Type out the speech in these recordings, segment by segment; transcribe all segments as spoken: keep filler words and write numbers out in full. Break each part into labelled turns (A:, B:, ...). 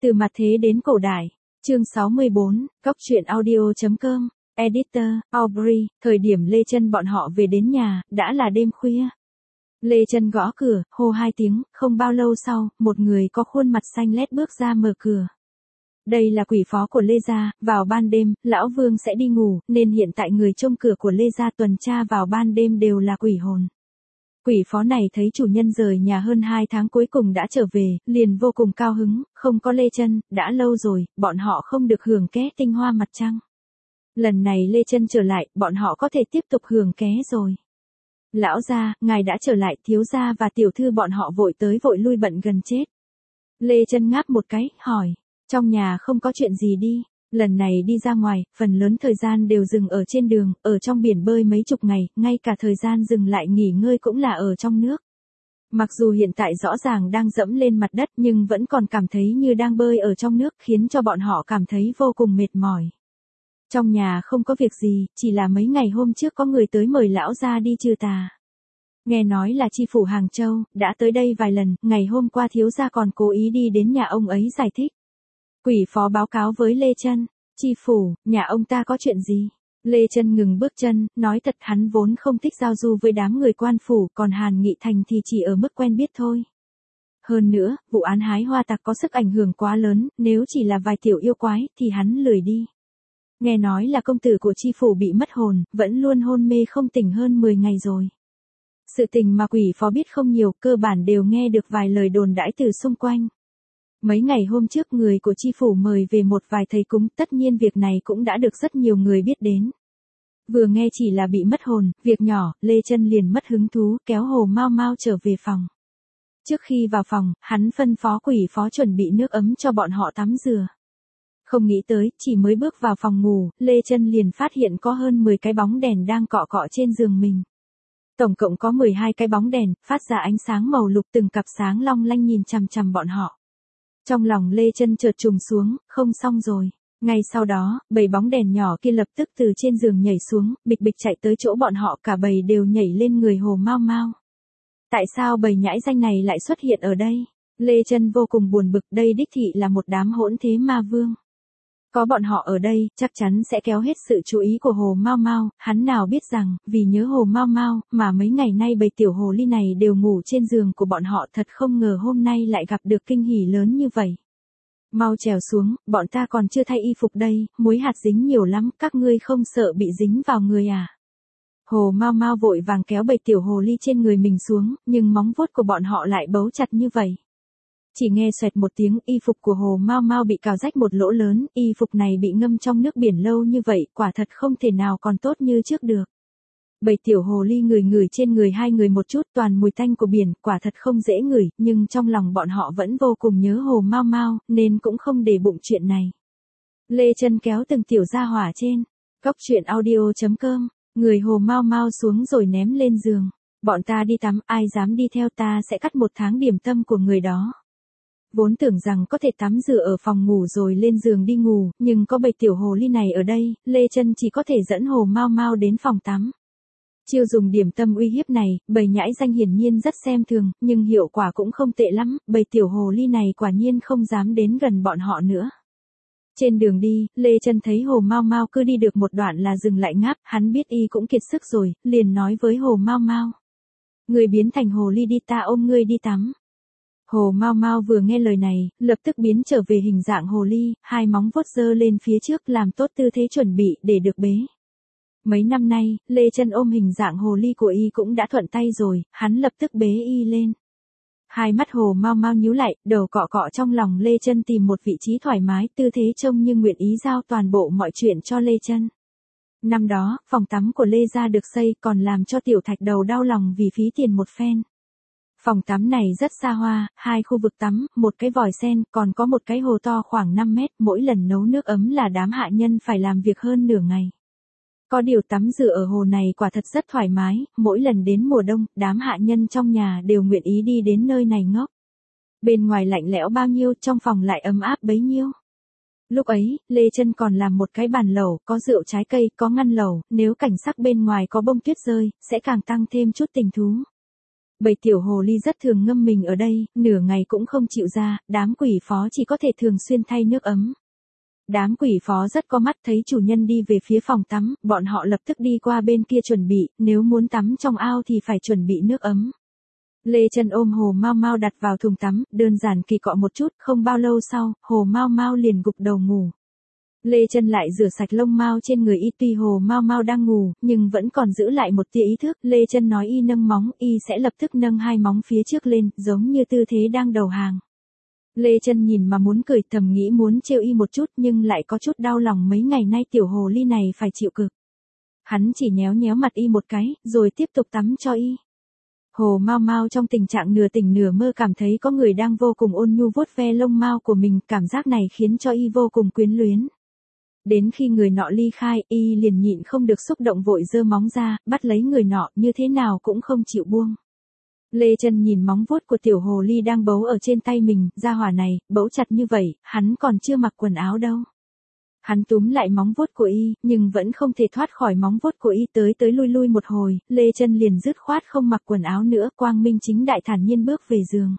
A: Từ mặt thế đến cổ đại. Chương sáu mươi bốn, Góc truyện audio.com, Editor, Aubrey, thời điểm Lê Chân bọn họ về đến nhà, đã là đêm khuya. Lê Chân gõ cửa, hô hai tiếng, không bao lâu sau, một người có khuôn mặt xanh lét bước ra mở cửa. Đây là quỷ phó của Lê gia, vào ban đêm, lão Vương sẽ đi ngủ, nên hiện tại người trông cửa của Lê gia tuần tra vào ban đêm đều là quỷ hồn. Quỷ phó này thấy chủ nhân rời nhà hơn hai tháng cuối cùng đã trở về, liền vô cùng cao hứng, không có Lê Chân, đã lâu rồi, bọn họ không được hưởng ké tinh hoa mặt trăng. Lần này Lê Chân trở lại, bọn họ có thể tiếp tục hưởng ké rồi. Lão gia, ngài đã trở lại, thiếu gia và tiểu thư bọn họ vội tới vội lui bận gần chết. Lê Chân ngáp một cái, hỏi, trong nhà không có chuyện gì đi. Lần này đi ra ngoài, phần lớn thời gian đều dừng ở trên đường, ở trong biển bơi mấy chục ngày, ngay cả thời gian dừng lại nghỉ ngơi cũng là ở trong nước. Mặc dù hiện tại rõ ràng đang dẫm lên mặt đất nhưng vẫn còn cảm thấy như đang bơi ở trong nước, khiến cho bọn họ cảm thấy vô cùng mệt mỏi. Trong nhà không có việc gì, chỉ là mấy ngày hôm trước có người tới mời lão gia đi trừ tà. Nghe nói là chi phủ Hàng Châu, đã tới đây vài lần, ngày hôm qua thiếu gia còn cố ý đi đến nhà ông ấy giải thích. Quỷ phó báo cáo với Lê Chân, chi phủ, nhà ông ta có chuyện gì? Lê Chân ngừng bước chân, nói thật hắn vốn không thích giao du với đám người quan phủ, còn Hàn Nghị Thành thì chỉ ở mức quen biết thôi. Hơn nữa, vụ án hái hoa tặc có sức ảnh hưởng quá lớn, nếu chỉ là vài tiểu yêu quái thì hắn lười đi. Nghe nói là công tử của chi phủ bị mất hồn, vẫn luôn hôn mê không tỉnh hơn mười ngày rồi. Sự tình mà quỷ phó biết không nhiều, cơ bản đều nghe được vài lời đồn đãi từ xung quanh. Mấy ngày hôm trước người của chi phủ mời về một vài thầy cúng, tất nhiên việc này cũng đã được rất nhiều người biết đến. Vừa nghe chỉ là bị mất hồn, việc nhỏ, Lê Chân liền mất hứng thú, kéo Hồ Mao Mao trở về phòng. Trước khi vào phòng, hắn phân phó quỷ phó chuẩn bị nước ấm cho bọn họ tắm rửa. Không nghĩ tới, chỉ mới bước vào phòng ngủ, Lê Chân liền phát hiện có hơn mười cái bóng đèn đang cọ cọ trên giường mình. Tổng cộng có mười hai cái bóng đèn, phát ra ánh sáng màu lục, từng cặp sáng long lanh nhìn chằm chằm bọn họ. Trong lòng Lê Chân chợt trùng xuống, không xong rồi. Ngay sau đó, bầy bóng đèn nhỏ kia lập tức từ trên giường nhảy xuống, bịch bịch chạy tới chỗ bọn họ, cả bầy đều nhảy lên người Hồ Mao Mao. Tại sao bầy nhãi danh này lại xuất hiện ở đây? Lê Chân vô cùng buồn bực, đây đích thị là một đám hỗn thế ma vương. Có bọn họ ở đây, chắc chắn sẽ kéo hết sự chú ý của Hồ Mao Mao, hắn nào biết rằng, vì nhớ Hồ Mao Mao, mà mấy ngày nay bầy tiểu hồ ly này đều ngủ trên giường của bọn họ, thật không ngờ hôm nay lại gặp được kinh hỉ lớn như vậy. Mau trèo xuống, bọn ta còn chưa thay y phục đây, muối hạt dính nhiều lắm, các ngươi không sợ bị dính vào người à? Hồ Mao Mao vội vàng kéo bầy tiểu hồ ly trên người mình xuống, nhưng móng vuốt của bọn họ lại bấu chặt như vậy. Chỉ nghe xoẹt một tiếng, y phục của Hồ Mao Mao bị cào rách một lỗ lớn, y phục này bị ngâm trong nước biển lâu như vậy, quả thật không thể nào còn tốt như trước được. Bầy tiểu hồ ly ngửi ngửi trên người hai người một chút, toàn mùi tanh của biển, quả thật không dễ ngửi, nhưng trong lòng bọn họ vẫn vô cùng nhớ Hồ Mao Mao, nên cũng không để bụng chuyện này. Lê Chân kéo từng tiểu gia hỏa trên góc truyện audio.com, người Hồ Mao Mao xuống rồi ném lên giường. Bọn ta đi tắm, ai dám đi theo ta sẽ cắt một tháng điểm tâm của người đó. Vốn tưởng rằng có thể tắm rửa ở phòng ngủ rồi lên giường đi ngủ, nhưng có bầy tiểu hồ ly này ở đây, Lê Chân chỉ có thể dẫn Hồ Mao Mao đến phòng tắm. Chiêu dùng điểm tâm uy hiếp này, bầy nhãi danh hiển nhiên rất xem thường, nhưng hiệu quả cũng không tệ lắm, bầy tiểu hồ ly này quả nhiên không dám đến gần bọn họ nữa. Trên đường đi, Lê Chân thấy Hồ Mao Mao cứ đi được một đoạn là dừng lại ngáp, hắn biết y cũng kiệt sức rồi, liền nói với Hồ Mao Mao. Người biến thành hồ ly đi, ta ôm ngươi đi tắm. Hồ Mao Mao vừa nghe lời này, lập tức biến trở về hình dạng hồ ly, hai móng vuốt giơ lên phía trước làm tốt tư thế chuẩn bị để được bế. Mấy năm nay, Lê Chân ôm hình dạng hồ ly của y cũng đã thuận tay rồi, hắn lập tức bế y lên. Hai mắt Hồ Mao Mao nhíu lại, đầu cọ cọ trong lòng Lê Chân tìm một vị trí thoải mái, tư thế trông như nguyện ý giao toàn bộ mọi chuyện cho Lê Chân. Năm đó, phòng tắm của Lê gia được xây còn làm cho Tiểu Thạch đầu đau lòng vì phí tiền một phen. Phòng tắm này rất xa hoa, hai khu vực tắm, một cái vòi sen, còn có một cái hồ to khoảng năm mét, mỗi lần nấu nước ấm là đám hạ nhân phải làm việc hơn nửa ngày. Có điều tắm rửa ở hồ này quả thật rất thoải mái, mỗi lần đến mùa đông, đám hạ nhân trong nhà đều nguyện ý đi đến nơi này ngốc. Bên ngoài lạnh lẽo bao nhiêu, trong phòng lại ấm áp bấy nhiêu. Lúc ấy, Lê Chân còn làm một cái bàn lẩu, có rượu trái cây, có ngăn lẩu, nếu cảnh sắc bên ngoài có bông tuyết rơi, sẽ càng tăng thêm chút tình thú. Bầy tiểu hồ ly rất thường ngâm mình ở đây, nửa ngày cũng không chịu ra, đám quỷ phó chỉ có thể thường xuyên thay nước ấm. Đám quỷ phó rất có mắt, thấy chủ nhân đi về phía phòng tắm, bọn họ lập tức đi qua bên kia chuẩn bị, nếu muốn tắm trong ao thì phải chuẩn bị nước ấm. Lê Chân ôm Hồ Mao Mao đặt vào thùng tắm, đơn giản kỳ cọ một chút, không bao lâu sau, Hồ Mao Mao liền gục đầu ngủ. Lê Chân lại rửa sạch lông mao trên người y, tuy Hồ Mao Mao đang ngủ, nhưng vẫn còn giữ lại một tia ý thức. Lê Chân nói y nâng móng, y sẽ lập tức nâng hai móng phía trước lên, giống như tư thế đang đầu hàng. Lê Chân nhìn mà muốn cười, thầm nghĩ muốn trêu y một chút nhưng lại có chút đau lòng, mấy ngày nay tiểu hồ ly này phải chịu cực. Hắn chỉ nhéo nhéo mặt y một cái, rồi tiếp tục tắm cho y. Hồ Mao Mao trong tình trạng nửa tỉnh nửa mơ cảm thấy có người đang vô cùng ôn nhu vuốt ve lông mao của mình, cảm giác này khiến cho y vô cùng quyến luyến. Đến khi người nọ ly khai, y liền nhịn không được xúc động vội giơ móng ra, bắt lấy người nọ, như thế nào cũng không chịu buông. Lê Chân nhìn móng vuốt của tiểu hồ ly đang bấu ở trên tay mình, gia hỏa này, bấu chặt như vậy, hắn còn chưa mặc quần áo đâu. Hắn túm lại móng vuốt của y, nhưng vẫn không thể thoát khỏi móng vuốt của y, tới tới lui lui một hồi, Lê Chân liền dứt khoát không mặc quần áo nữa, quang minh chính đại thản nhiên bước về giường.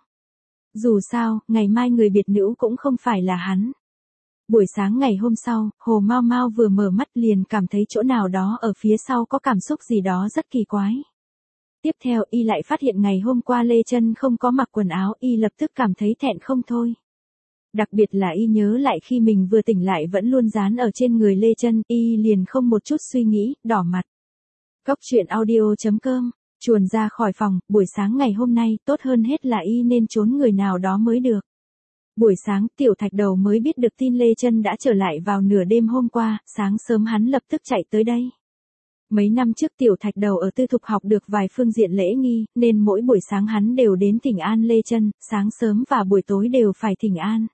A: Dù sao, ngày mai người biệt nữ cũng không phải là hắn. Buổi sáng ngày hôm sau, Hồ Mao Mao vừa mở mắt liền cảm thấy chỗ nào đó ở phía sau có cảm xúc gì đó rất kỳ quái. Tiếp theo y lại phát hiện ngày hôm qua Lê Chân không có mặc quần áo, y lập tức cảm thấy thẹn không thôi. Đặc biệt là y nhớ lại khi mình vừa tỉnh lại vẫn luôn dán ở trên người Lê Chân, y liền không một chút suy nghĩ, đỏ mặt. Cốc truyện audio chấm com, chuồn ra khỏi phòng, buổi sáng ngày hôm nay, tốt hơn hết là y nên trốn người nào đó mới được. Buổi sáng, Tiểu Thạch Đầu mới biết được tin Lê Chân đã trở lại vào nửa đêm hôm qua, sáng sớm hắn lập tức chạy tới đây. Mấy năm trước Tiểu Thạch Đầu ở tư thục học được vài phương diện lễ nghi, nên mỗi buổi sáng hắn đều đến thỉnh an Lê Chân, sáng sớm và buổi tối đều phải thỉnh an.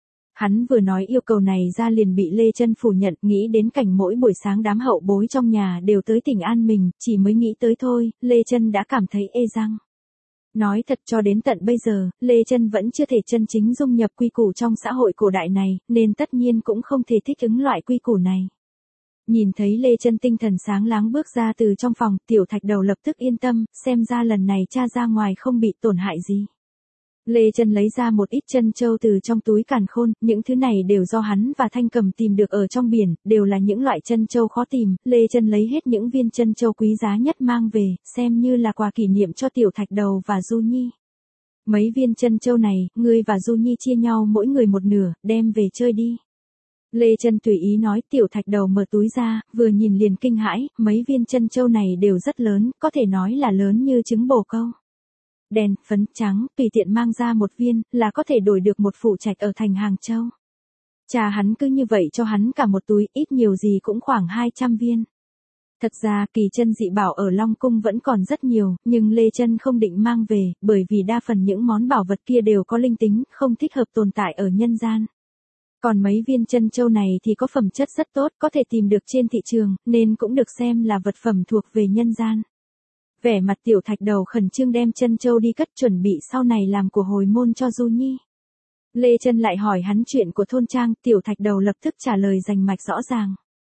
A: Hắn vừa nói yêu cầu này ra liền bị Lê Chân phủ nhận, nghĩ đến cảnh mỗi buổi sáng đám hậu bối trong nhà đều tới thỉnh an mình, chỉ mới nghĩ tới thôi, Lê Chân đã cảm thấy ê răng. Nói thật cho đến tận bây giờ, Lê Chân vẫn chưa thể chân chính dung nhập quy củ trong xã hội cổ đại này, nên tất nhiên cũng không thể thích ứng loại quy củ này. Nhìn thấy Lê Chân tinh thần sáng láng bước ra từ trong phòng, Tiểu Thạch Đầu lập tức yên tâm, xem ra lần này cha ra ngoài không bị tổn hại gì. Lê Chân lấy ra một ít trân châu từ trong túi càn khôn, những thứ này đều do hắn và Thanh Cầm tìm được ở trong biển, đều là những loại trân châu khó tìm, Lê Chân lấy hết những viên trân châu quý giá nhất mang về, xem như là quà kỷ niệm cho Tiểu Thạch Đầu và Du Nhi. Mấy viên trân châu này, ngươi và Du Nhi chia nhau mỗi người một nửa, đem về chơi đi. Lê Chân tùy ý nói. Tiểu Thạch Đầu mở túi ra, vừa nhìn liền kinh hãi, mấy viên trân châu này đều rất lớn, có thể nói là lớn như trứng bồ câu. Đen, phấn, trắng, tùy tiện mang ra một viên, là có thể đổi được một phủ trạch ở thành Hàng Châu. Cha hắn cứ như vậy cho hắn cả một túi, ít nhiều gì cũng khoảng hai trăm viên. Thật ra, kỳ chân dị bảo ở Long Cung vẫn còn rất nhiều, nhưng Lê Chân không định mang về, bởi vì đa phần những món bảo vật kia đều có linh tính, không thích hợp tồn tại ở nhân gian. Còn mấy viên trân châu này thì có phẩm chất rất tốt, có thể tìm được trên thị trường, nên cũng được xem là vật phẩm thuộc về nhân gian. Vẻ mặt Tiểu Thạch Đầu khẩn trương đem trân châu đi cất, chuẩn bị sau này làm của hồi môn cho Du Nhi. Lê Chân lại hỏi hắn chuyện của thôn trang, Tiểu Thạch Đầu lập tức trả lời rành mạch rõ ràng.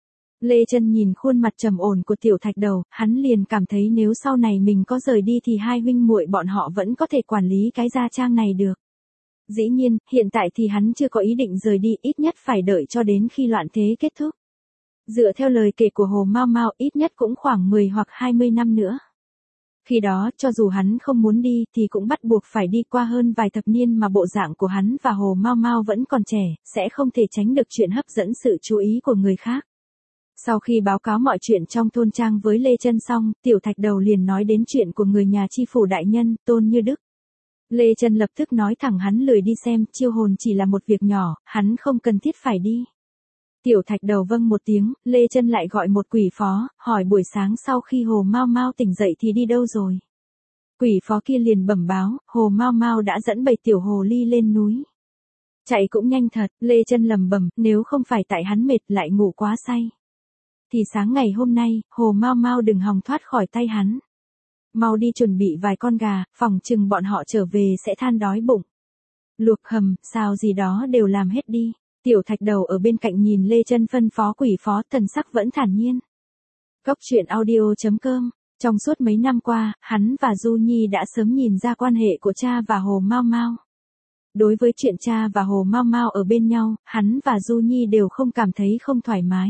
A: Lê Chân nhìn khuôn mặt trầm ổn của Tiểu Thạch Đầu, hắn liền cảm thấy nếu sau này mình có rời đi thì hai huynh muội bọn họ vẫn có thể quản lý cái gia trang này được. Dĩ nhiên, hiện tại thì hắn chưa có ý định rời đi, ít nhất phải đợi cho đến khi loạn thế kết thúc. Dựa theo lời kể của Hồ Mao Mao, ít nhất cũng khoảng mười hoặc hai mươi năm nữa. Khi đó, cho dù hắn không muốn đi, thì cũng bắt buộc phải đi qua hơn vài thập niên mà bộ dạng của hắn và Hồ Mao Mao vẫn còn trẻ, sẽ không thể tránh được chuyện hấp dẫn sự chú ý của người khác. Sau khi báo cáo mọi chuyện trong thôn trang với Lê Chân xong, Tiểu Thạch Đầu liền nói đến chuyện của người nhà chi phủ đại nhân, Tôn Như Đức. Lê Chân lập tức nói thẳng hắn lười đi xem, chiêu hồn chỉ là một việc nhỏ, hắn không cần thiết phải đi. Tiểu Thạch Đầu vâng một tiếng, Lê Chân lại gọi một quỷ phó, hỏi buổi sáng sau khi Hồ Mao Mao tỉnh dậy thì đi đâu rồi. Quỷ phó kia liền bẩm báo, Hồ Mao Mao đã dẫn bầy tiểu hồ ly lên núi. Chạy cũng nhanh thật, Lê Chân lẩm bẩm, nếu không phải tại hắn mệt lại ngủ quá say. Thì sáng ngày hôm nay, Hồ Mao Mao đừng hòng thoát khỏi tay hắn. Mau đi chuẩn bị vài con gà, phòng chừng bọn họ trở về sẽ than đói bụng. Luộc hầm, xào gì đó đều làm hết đi. Tiểu Thạch Đầu ở bên cạnh nhìn Lê Chân phân phó quỷ phó, thần sắc vẫn thản nhiên. Cốc truyện audio chấm com Trong suốt mấy năm qua, hắn và Du Nhi đã sớm nhìn ra quan hệ của cha và Hồ Mao Mao. Đối với chuyện cha và Hồ Mao Mao ở bên nhau, hắn và Du Nhi đều không cảm thấy không thoải mái.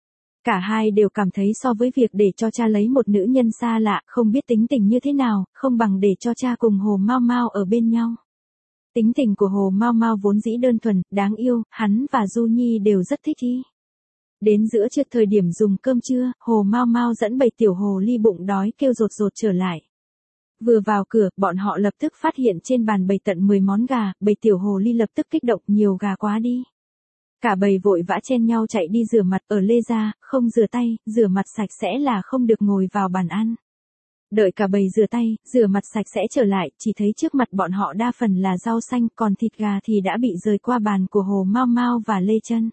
A: Cả hai đều cảm thấy so với việc để cho cha lấy một nữ nhân xa lạ, không biết tính tình như thế nào, không bằng để cho cha cùng Hồ Mao Mao ở bên nhau. Tính tình của Hồ Mao Mao vốn dĩ đơn thuần, đáng yêu, hắn và Du Nhi đều rất thích y. Đến giữa trưa thời điểm dùng cơm trưa, Hồ Mao Mao dẫn bầy tiểu hồ ly bụng đói kêu rột rột trở lại. Vừa vào cửa, bọn họ lập tức phát hiện trên bàn bày tận mười món gà, bầy tiểu hồ ly lập tức kích động, nhiều gà quá đi. Cả bầy vội vã chen nhau chạy đi rửa mặt, ở Lê gia, không rửa tay, rửa mặt sạch sẽ là không được ngồi vào bàn ăn. Đợi cả bầy rửa tay, rửa mặt sạch sẽ trở lại, chỉ thấy trước mặt bọn họ đa phần là rau xanh, còn thịt gà thì đã bị rời qua bàn của Hồ Mao Mao và Lê Chân.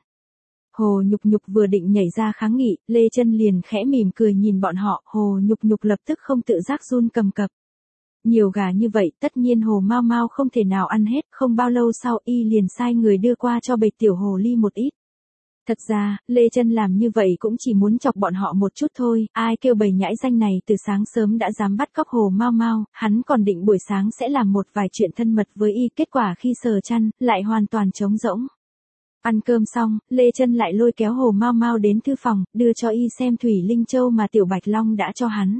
A: Hồ Nhục Nhục vừa định nhảy ra kháng nghị, Lê Chân liền khẽ mỉm cười nhìn bọn họ, Hồ Nhục Nhục lập tức không tự giác run cầm cập. Nhiều gà như vậy, tất nhiên Hồ Mao Mao không thể nào ăn hết, không bao lâu sau y liền sai người đưa qua cho bầy tiểu hồ ly một ít. Thật ra, Lê Chân làm như vậy cũng chỉ muốn chọc bọn họ một chút thôi, ai kêu bầy nhãi danh này từ sáng sớm đã dám bắt cóc Hồ Mao Mao, hắn còn định buổi sáng sẽ làm một vài chuyện thân mật với y, kết quả khi sờ chăn, lại hoàn toàn trống rỗng. Ăn cơm xong, Lê Chân lại lôi kéo Hồ Mao Mao đến thư phòng, đưa cho y xem Thủy Linh Châu mà Tiểu Bạch Long đã cho hắn.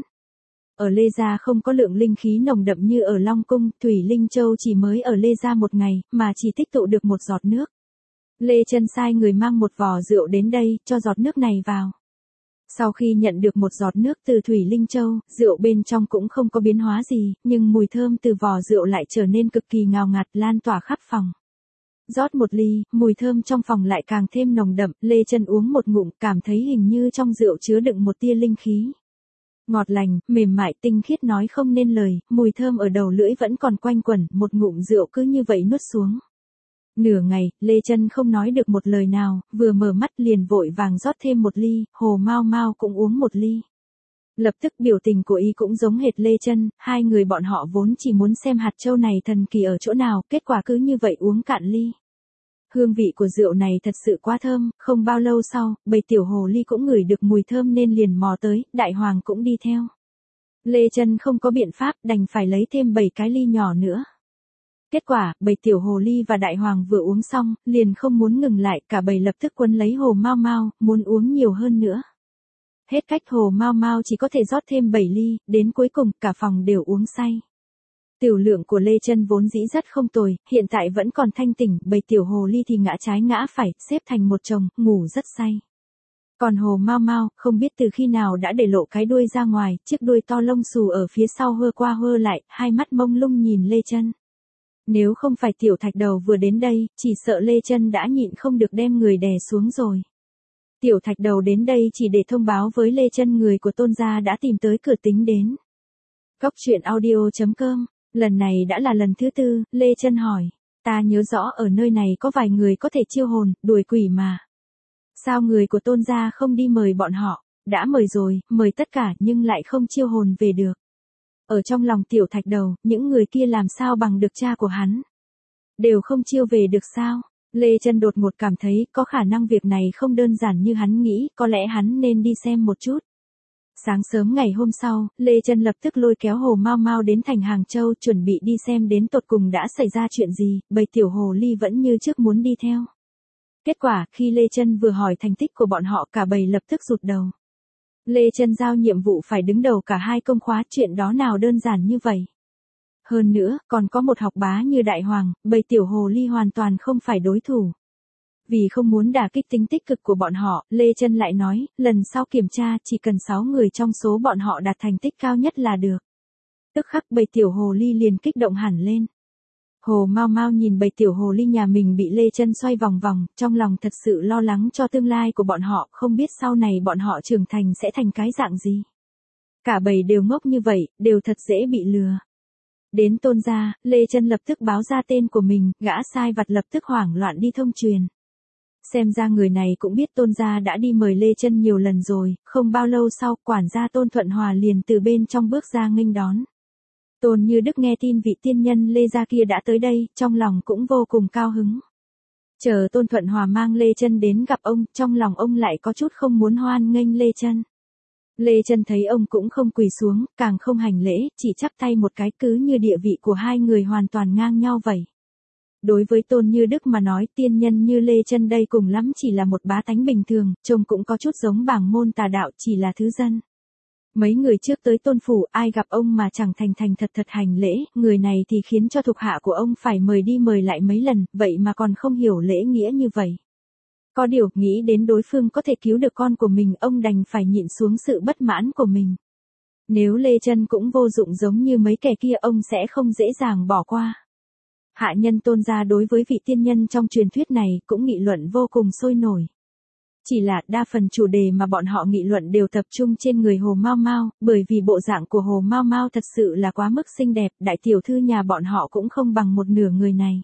A: Ở Lê gia không có lượng linh khí nồng đậm như ở Long Cung, Thủy Linh Châu chỉ mới ở Lê gia một ngày, mà chỉ tích tụ được một giọt nước. Lê Chân sai người mang một vò rượu đến đây, cho giọt nước này vào. Sau khi nhận được một giọt nước từ Thủy Linh Châu, rượu bên trong cũng không có biến hóa gì, nhưng mùi thơm từ vò rượu lại trở nên cực kỳ ngào ngạt, lan tỏa khắp phòng. Rót một ly, mùi thơm trong phòng lại càng thêm nồng đậm, Lê Chân uống một ngụm, cảm thấy hình như trong rượu chứa đựng một tia linh khí. Ngọt lành, mềm mại, tinh khiết nói không nên lời, mùi thơm ở đầu lưỡi vẫn còn quanh quẩn, một ngụm rượu cứ như vậy nuốt xuống. Nửa ngày, Lê Chân không nói được một lời nào, vừa mở mắt liền vội vàng rót thêm một ly, Hồ Mao Mao cũng uống một ly. Lập tức biểu tình của y cũng giống hệt Lê Chân, hai người bọn họ vốn chỉ muốn xem hạt châu này thần kỳ ở chỗ nào, kết quả cứ như vậy uống cạn ly. Hương vị của rượu này thật sự quá thơm, không bao lâu sau, bầy tiểu hồ ly cũng ngửi được mùi thơm nên liền mò tới, Đại Hoàng cũng đi theo. Lê Chân không có biện pháp, đành phải lấy thêm bảy cái ly nhỏ nữa. Kết quả, bầy tiểu hồ ly và Đại Hoàng vừa uống xong, liền không muốn ngừng lại, cả bầy lập tức quấn lấy Hồ Mao Mao, muốn uống nhiều hơn nữa. Hết cách Hồ Mao Mao chỉ có thể rót thêm bảy ly, đến cuối cùng, cả phòng đều uống say. Tiểu lượng của Lê Chân vốn dĩ rất không tồi, hiện tại vẫn còn thanh tỉnh, bầy tiểu hồ ly thì ngã trái ngã phải, xếp thành một chồng, ngủ rất say. Còn Hồ Mao Mao, không biết từ khi nào đã để lộ cái đuôi ra ngoài, chiếc đuôi to lông xù ở phía sau hơ qua hơ lại, hai mắt mông lung nhìn Lê Chân. Nếu không phải Tiểu Thạch Đầu vừa đến đây, chỉ sợ Lê Chân đã nhịn không được đem người đè xuống rồi. Tiểu Thạch Đầu đến đây chỉ để thông báo với Lê Chân người của Tôn gia đã tìm tới cửa tính đến. Cóc truyện audio chấm com, lần này đã là lần thứ tư, Lê Chân hỏi, ta nhớ rõ ở nơi này có vài người có thể chiêu hồn, đuổi quỷ mà. Sao người của Tôn gia không đi mời bọn họ, đã mời rồi, mời tất cả nhưng lại không chiêu hồn về được. Ở trong lòng Tiểu Thạch Đầu, những người kia làm sao bằng được cha của hắn. Đều không chiêu về được sao? Lê Chân đột ngột cảm thấy có khả năng việc này không đơn giản như hắn nghĩ, có lẽ hắn nên đi xem một chút. Sáng sớm ngày hôm sau, Lê Chân lập tức lôi kéo Hồ Mao Mao đến thành Hàng Châu chuẩn bị đi xem đến tột cùng đã xảy ra chuyện gì, bầy tiểu hồ ly vẫn như trước muốn đi theo. Kết quả, khi Lê Chân vừa hỏi thành tích của bọn họ cả bầy lập tức rụt đầu. Lê Chân giao nhiệm vụ phải đứng đầu cả hai công khóa, chuyện đó nào đơn giản như vậy. Hơn nữa, còn có một học bá như Đại Hoàng, bầy tiểu hồ ly hoàn toàn không phải đối thủ. Vì không muốn đả kích tính tích cực của bọn họ, Lê Chân lại nói, lần sau kiểm tra chỉ cần sáu người trong số bọn họ đạt thành tích cao nhất là được. Tức khắc bầy tiểu hồ ly liền kích động hẳn lên. Hồ Mao Mao nhìn bầy tiểu hồ ly nhà mình bị Lê Chân xoay vòng vòng, trong lòng thật sự lo lắng cho tương lai của bọn họ, không biết sau này bọn họ trưởng thành sẽ thành cái dạng gì. Cả bầy đều ngốc như vậy, đều thật dễ bị lừa. Đến Tôn gia, Lê Chân lập tức báo ra tên của mình, gã sai vặt lập tức hoảng loạn đi thông truyền. Xem ra người này cũng biết Tôn gia đã đi mời Lê Chân nhiều lần rồi, không bao lâu sau, quản gia Tôn Thuận Hòa liền từ bên trong bước ra nghênh đón. Tôn Như Đức nghe tin vị tiên nhân Lê gia kia đã tới đây, trong lòng cũng vô cùng cao hứng. Chờ Tôn Thuận Hòa mang Lê Chân đến gặp ông, trong lòng ông lại có chút không muốn hoan nghênh Lê Chân. Lê Chân thấy ông cũng không quỳ xuống, càng không hành lễ, chỉ chắp tay một cái, cứ như địa vị của hai người hoàn toàn ngang nhau vậy. Đối với Tôn Như Đức mà nói, tiên nhân như Lê Chân đây cùng lắm chỉ là một bá tánh bình thường, trông cũng có chút giống bảng môn tà đạo, chỉ là thứ dân. Mấy người trước tới Tôn phủ, ai gặp ông mà chẳng thành thành thật thật hành lễ, người này thì khiến cho thuộc hạ của ông phải mời đi mời lại mấy lần, vậy mà còn không hiểu lễ nghĩa như vậy. Có điều, nghĩ đến đối phương có thể cứu được con của mình, ông đành phải nhịn xuống sự bất mãn của mình. Nếu Lê Chân cũng vô dụng giống như mấy kẻ kia, ông sẽ không dễ dàng bỏ qua. Hạ nhân Tôn gia đối với vị tiên nhân trong truyền thuyết này cũng nghị luận vô cùng sôi nổi. Chỉ là đa phần chủ đề mà bọn họ nghị luận đều tập trung trên người Hồ Mao Mao, bởi vì bộ dạng của Hồ Mao Mao thật sự là quá mức xinh đẹp, đại tiểu thư nhà bọn họ cũng không bằng một nửa người này.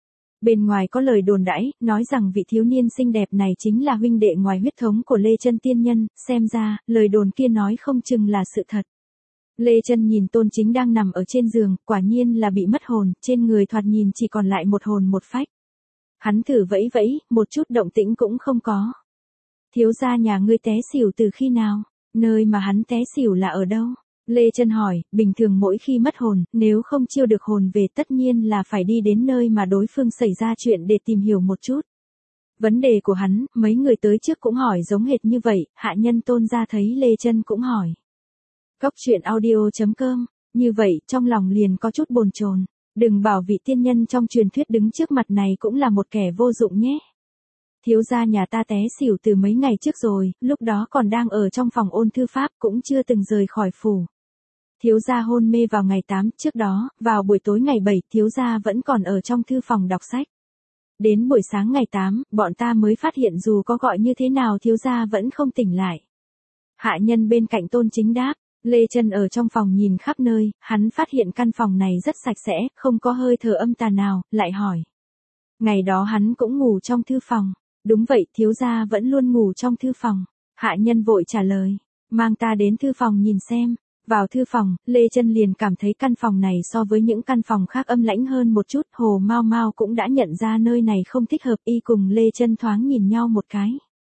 A: Bên ngoài có lời đồn đãi, nói rằng vị thiếu niên xinh đẹp này chính là huynh đệ ngoài huyết thống của Lê Chân tiên nhân, xem ra, lời đồn kia nói không chừng là sự thật. Lê Chân nhìn Tôn Chính đang nằm ở trên giường, quả nhiên là bị mất hồn, trên người thoạt nhìn chỉ còn lại một hồn một phách. Hắn thử vẫy vẫy, một chút động tĩnh cũng không có. Thiếu gia nhà ngươi té xỉu từ khi nào? Nơi mà hắn té xỉu là ở đâu? Lê Chân hỏi, bình thường mỗi khi mất hồn, nếu không chiêu được hồn về tất nhiên là phải đi đến nơi mà đối phương xảy ra chuyện để tìm hiểu một chút. Vấn đề của hắn, mấy người tới trước cũng hỏi giống hệt như vậy, hạ nhân Tôn gia thấy Lê Chân cũng hỏi. Cốc truyện audio chấm com, như vậy trong lòng liền có chút bồn chồn. Đừng bảo vị tiên nhân trong truyền thuyết đứng trước mặt này cũng là một kẻ vô dụng nhé. Thiếu gia nhà ta té xỉu từ mấy ngày trước rồi, lúc đó còn đang ở trong phòng ôn thư pháp, cũng chưa từng rời khỏi phủ. Thiếu gia hôn mê vào ngày tám, trước đó, vào buổi tối ngày bảy, thiếu gia vẫn còn ở trong thư phòng đọc sách. Đến buổi sáng ngày tám, bọn ta mới phát hiện dù có gọi như thế nào thiếu gia vẫn không tỉnh lại. Hạ nhân bên cạnh Tôn Chính đáp, Lê Chân ở trong phòng nhìn khắp nơi, hắn phát hiện căn phòng này rất sạch sẽ, không có hơi thở âm tà nào, lại hỏi. Ngày đó hắn cũng ngủ trong thư phòng. Đúng vậy, thiếu gia vẫn luôn ngủ trong thư phòng. Hạ nhân vội trả lời, mang ta đến thư phòng nhìn xem. Vào thư phòng, Lê Chân liền cảm thấy căn phòng này so với những căn phòng khác âm lãnh hơn một chút. Hồ Mao Mao cũng đã nhận ra nơi này không thích hợp, y cùng Lê Chân thoáng nhìn nhau một cái.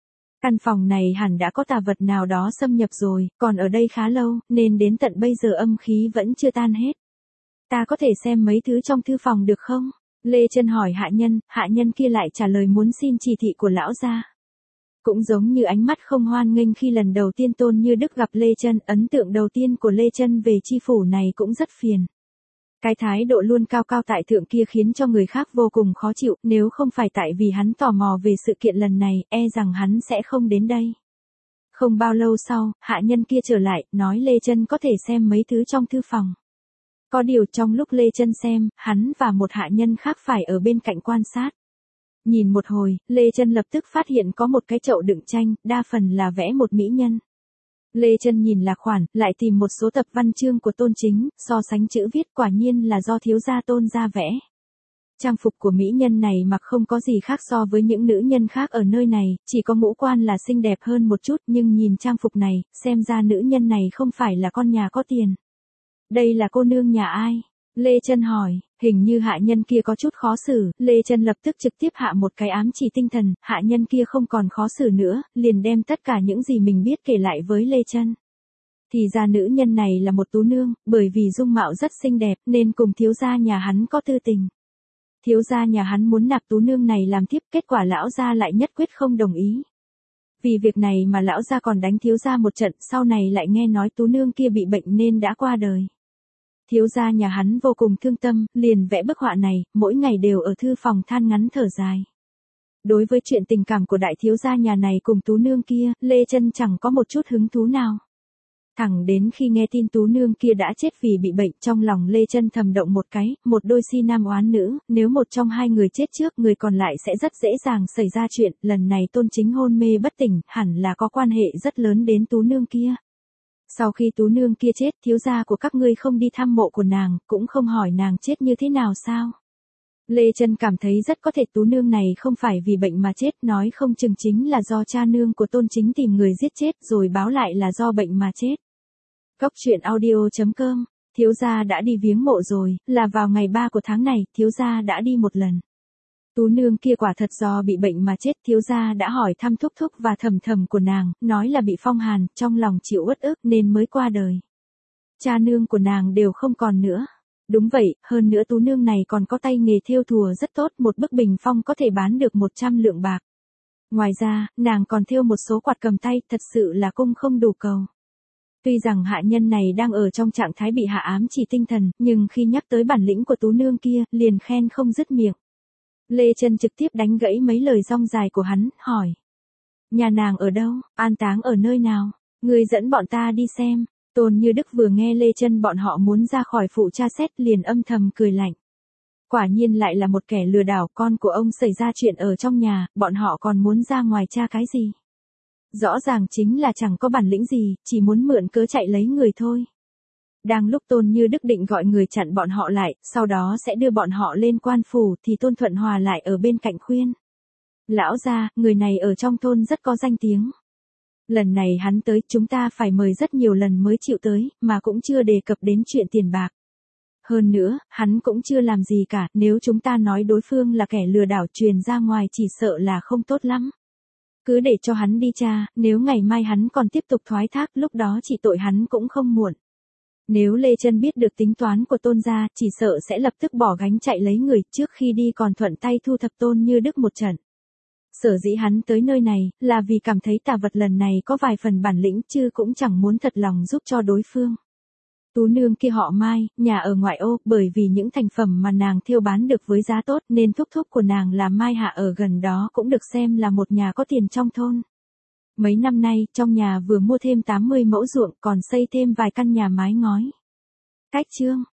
A: Căn phòng này hẳn đã có tà vật nào đó xâm nhập rồi, còn ở đây khá lâu, nên đến tận bây giờ âm khí vẫn chưa tan hết. Ta có thể xem mấy thứ trong thư phòng được không? Lê Chân hỏi hạ nhân, hạ nhân kia lại trả lời muốn xin chỉ thị của lão gia. Cũng giống như ánh mắt không hoan nghênh khi lần đầu tiên Tôn Như Đức gặp Lê Chân, ấn tượng đầu tiên của Lê Chân về chi phủ này cũng rất phiền. Cái thái độ luôn cao cao tại thượng kia khiến cho người khác vô cùng khó chịu, nếu không phải tại vì hắn tò mò về sự kiện lần này, e rằng hắn sẽ không đến đây. Không bao lâu sau, hạ nhân kia trở lại, nói Lê Chân có thể xem mấy thứ trong thư phòng. Có điều trong lúc Lê Chân xem, hắn và một hạ nhân khác phải ở bên cạnh quan sát. Nhìn một hồi, Lê Chân lập tức phát hiện có một cái chậu đựng tranh, đa phần là vẽ một mỹ nhân. Lê Chân nhìn lạc khoản, lại tìm một số tập văn chương của Tôn Chính, so sánh chữ viết quả nhiên là do thiếu gia Tôn gia vẽ. Trang phục của mỹ nhân này mặc không có gì khác so với những nữ nhân khác ở nơi này, chỉ có ngũ quan là xinh đẹp hơn một chút, nhưng nhìn trang phục này, xem ra nữ nhân này không phải là con nhà có tiền. Đây là cô nương nhà ai? Lê Chân hỏi, hình như hạ nhân kia có chút khó xử, Lê Chân lập tức trực tiếp hạ một cái ám chỉ tinh thần, hạ nhân kia không còn khó xử nữa, liền đem tất cả những gì mình biết kể lại với Lê Chân. Thì ra nữ nhân này là một tú nương, bởi vì dung mạo rất xinh đẹp nên cùng thiếu gia nhà hắn có tư tình. Thiếu gia nhà hắn muốn nạp tú nương này làm thiếp, kết quả lão gia lại nhất quyết không đồng ý. Vì việc này mà lão gia còn đánh thiếu gia một trận, sau này lại nghe nói tú nương kia bị bệnh nên đã qua đời. Thiếu gia nhà hắn vô cùng thương tâm, liền vẽ bức họa này, mỗi ngày đều ở thư phòng than ngắn thở dài. Đối với chuyện tình cảm của đại thiếu gia nhà này cùng tú nương kia, Lê Chân chẳng có một chút hứng thú nào. Thẳng đến khi nghe tin tú nương kia đã chết vì bị bệnh, trong lòng Lê Chân thầm động một cái, một đôi si nam oán nữ, nếu một trong hai người chết trước, người còn lại sẽ rất dễ dàng xảy ra chuyện, lần này Tôn Chính hôn mê bất tỉnh, hẳn là có quan hệ rất lớn đến tú nương kia. Sau khi tú nương kia chết, thiếu gia của các ngươi không đi thăm mộ của nàng, cũng không hỏi nàng chết như thế nào sao? Lê Chân cảm thấy rất có thể tú nương này không phải vì bệnh mà chết, nói không chừng chính là do cha nương của Tôn Chính tìm người giết chết rồi báo lại là do bệnh mà chết. Cốc truyện audio chấm com, thiếu gia đã đi viếng mộ rồi, là vào ngày ba của tháng này, thiếu gia đã đi một lần. Tú nương kia quả thật do bị bệnh mà chết, thiếu gia đã hỏi thăm thúc thúc và thầm thầm của nàng, nói là bị phong hàn, trong lòng chịu uất ức nên mới qua đời. Cha nương của nàng đều không còn nữa. Đúng vậy, hơn nữa tú nương này còn có tay nghề thêu thùa rất tốt, một bức bình phong có thể bán được một trăm lượng bạc. Ngoài ra, nàng còn thêu một số quạt cầm tay, thật sự là cung không đủ cầu. Tuy rằng hạ nhân này đang ở trong trạng thái bị hạ ám chỉ tinh thần, nhưng khi nhắc tới bản lĩnh của tú nương kia, liền khen không dứt miệng. Lê Chân trực tiếp đánh gãy mấy lời rong dài của hắn, hỏi. Nhà nàng ở đâu, an táng ở nơi nào, ngươi dẫn bọn ta đi xem. Tôn Như Đức vừa nghe Lê Chân bọn họ muốn ra khỏi phủ tra xét liền âm thầm cười lạnh. Quả nhiên lại là một kẻ lừa đảo, con của ông xảy ra chuyện ở trong nhà, bọn họ còn muốn ra ngoài tra cái gì? Rõ ràng chính là chẳng có bản lĩnh gì, chỉ muốn mượn cớ chạy lấy người thôi. Đang lúc Tôn Như Đức định gọi người chặn bọn họ lại, sau đó sẽ đưa bọn họ lên quan phủ thì Tôn Thuận Hòa lại ở bên cạnh khuyên. Lão gia, người này ở trong thôn rất có danh tiếng. Lần này hắn tới chúng ta phải mời rất nhiều lần mới chịu tới, mà cũng chưa đề cập đến chuyện tiền bạc. Hơn nữa, hắn cũng chưa làm gì cả, nếu chúng ta nói đối phương là kẻ lừa đảo truyền ra ngoài chỉ sợ là không tốt lắm. Cứ để cho hắn đi tra, nếu ngày mai hắn còn tiếp tục thoái thác lúc đó chỉ tội hắn cũng không muộn. Nếu Lê Chân biết được tính toán của Tôn gia, chỉ sợ sẽ lập tức bỏ gánh chạy lấy người, trước khi đi còn thuận tay thu thập Tôn Như Đức một trận. Sở dĩ hắn tới nơi này, là vì cảm thấy tà vật lần này có vài phần bản lĩnh chứ cũng chẳng muốn thật lòng giúp cho đối phương. Tú nương kia họ Mai, nhà ở ngoại ô, bởi vì những thành phẩm mà nàng thêu bán được với giá tốt nên thúc thúc của nàng là Mai Hạ ở gần đó cũng được xem là một nhà có tiền trong thôn. Mấy năm nay, trong nhà vừa mua thêm tám mươi mẫu ruộng còn xây thêm vài căn nhà mái ngói. Cách chương